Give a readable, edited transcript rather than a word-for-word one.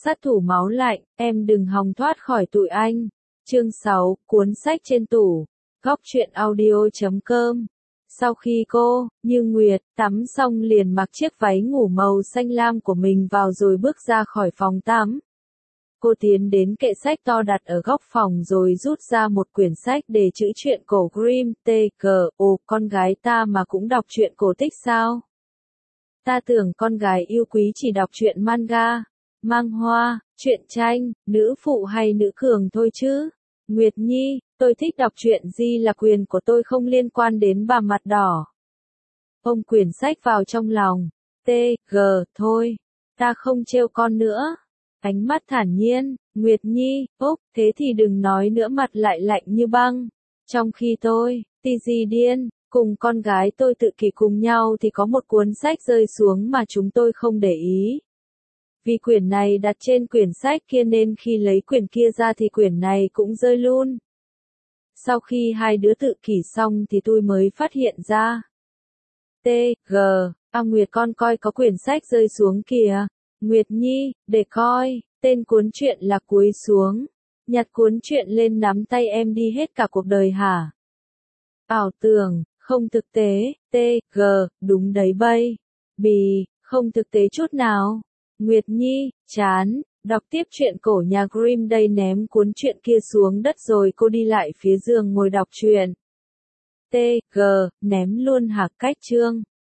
Sát thủ máu lạnh, em đừng hòng thoát khỏi tụi anh. Chương 6, cuốn sách trên tủ. Góc truyện audio.com. Sau khi cô, Như Nguyệt, tắm xong liền mặc chiếc váy ngủ màu xanh lam của mình vào rồi bước ra khỏi phòng tắm. Cô tiến đến kệ sách to đặt ở góc phòng rồi rút ra một quyển sách để chữ truyện cổ Grimm. Ồ, con gái ta mà cũng đọc truyện cổ tích sao? Ta tưởng con gái yêu quý chỉ đọc truyện manga, mang hoa, truyện tranh, nữ phụ hay nữ cường thôi chứ. Nguyệt Nhi, tôi thích đọc truyện gì là quyền của tôi, không liên quan đến bà mặt đỏ. Ôm quyển sách vào trong lòng. Thôi, ta không trêu con nữa. Ánh mắt thản nhiên, Nguyệt Nhi, thế thì đừng nói nữa, mặt lại lạnh như băng. Trong khi tôi, Tì điên, cùng con gái tôi tự kỷ cùng nhau thì có một cuốn sách rơi xuống mà chúng tôi không để ý. Vì quyển này đặt trên quyển sách kia nên khi lấy quyển kia ra thì quyển này cũng rơi luôn. Sau khi hai đứa tự kỷ xong thì tôi mới phát hiện ra. Nguyệt, con coi có quyển sách rơi xuống kìa. Nguyệt Nhi, để coi, tên cuốn truyện là Cúi xuống. Nhặt cuốn truyện lên, nắm tay em đi hết cả cuộc đời hả? Ảo tưởng, không thực tế, đúng đấy baby, không thực tế chút nào. Nguyệt Nhi, chán, đọc tiếp truyện cổ nhà Grimm đây, ném cuốn truyện kia xuống đất rồi cô đi lại phía giường ngồi đọc truyện. Ném luôn hả? Cách chương